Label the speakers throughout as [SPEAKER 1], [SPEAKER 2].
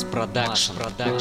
[SPEAKER 1] Масс Продакшн.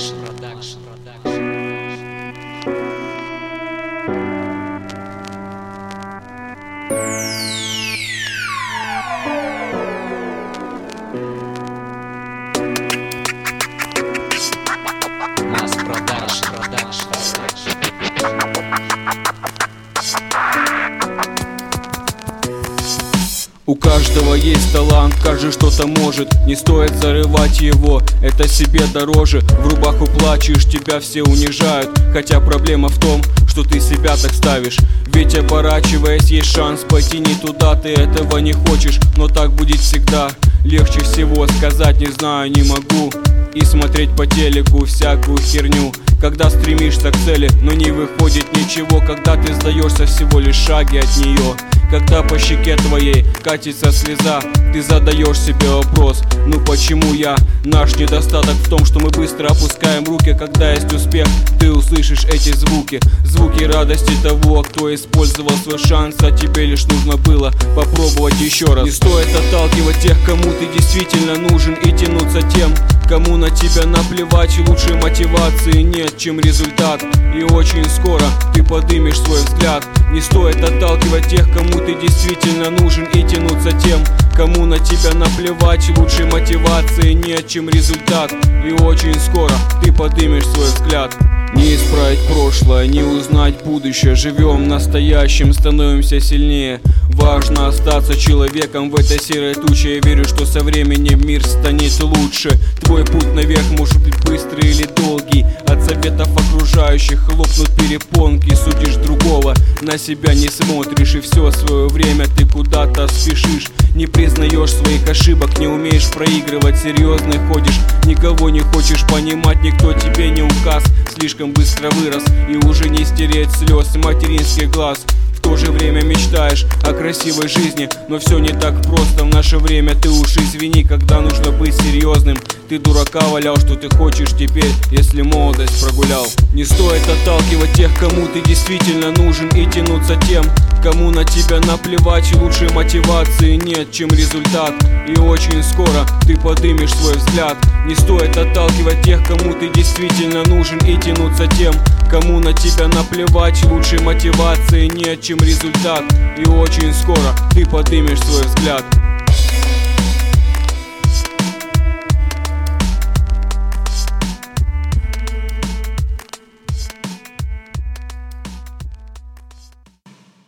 [SPEAKER 2] У каждого есть талант, каждый что-то может. Не стоит зарывать его, это себе дороже. В рубаху плачешь, тебя все унижают. Хотя проблема в том, что ты себя так ставишь. Ведь оборачиваясь, есть шанс пойти не туда. Ты этого не хочешь, но так будет всегда. Легче всего сказать не знаю, не могу и смотреть по телеку всякую херню. Когда стремишься к цели, но не выходит ничего. Когда ты сдаешься всего лишь шаги от нее. Когда по щеке твоей катится слеза, ты задаешь себе вопрос: ну почему я? Наш недостаток в том, что мы быстро опускаем руки. Когда есть успех, ты услышишь эти звуки. Звуки радости того, кто использовал свой шанс, а тебе лишь нужно было попробовать еще раз. Не стоит отталкивать тех, кому ты действительно нужен, и тянуться тем, кому на тебя наплевать. Лучшей мотивации нет, чем результат. И очень скоро ты поднимешь свой взгляд. Не стоит отталкивать тех, кому ты действительно нужен, и тянуться тем, кому на тебя наплевать. Лучшей мотивации нет, чем результат. И очень скоро ты поднимешь свой взгляд. Не исправить прошлое, не узнать будущее. Живем настоящим, становимся сильнее. Важно остаться человеком в этой серой туче. Я верю, что со временем мир станет лучше. Твой путь наверх может быть быстрый или долгий. От советов окружающих хлопнут перепонки. Судишь другого, на себя не смотришь. И все свое время ты куда-то спешишь. Не признаешь своих ошибок, не умеешь проигрывать. Серьезный ходишь, никого не хочешь понимать. Никто тебе не указ, слишком быстро вырос, и уже не стереть слез материнских глаз. В то же время мечтаешь о красивой жизни, но все не так просто в наше время. Ты уж извини, когда нужно быть серьезным. Ты дурака валял, что ты хочешь теперь, если молодость прогулял. Не стоит отталкивать тех, кому ты действительно нужен, и тянуться тем, кому на тебя наплевать. Лучшей мотивации нет, чем результат. И очень скоро ты поднимешь свой взгляд. Не стоит отталкивать тех, кому ты действительно нужен, и тянуться тем, кому на тебя наплевать. Лучшей мотивации нет, чем результат. И очень скоро ты поднимешь свой взгляд.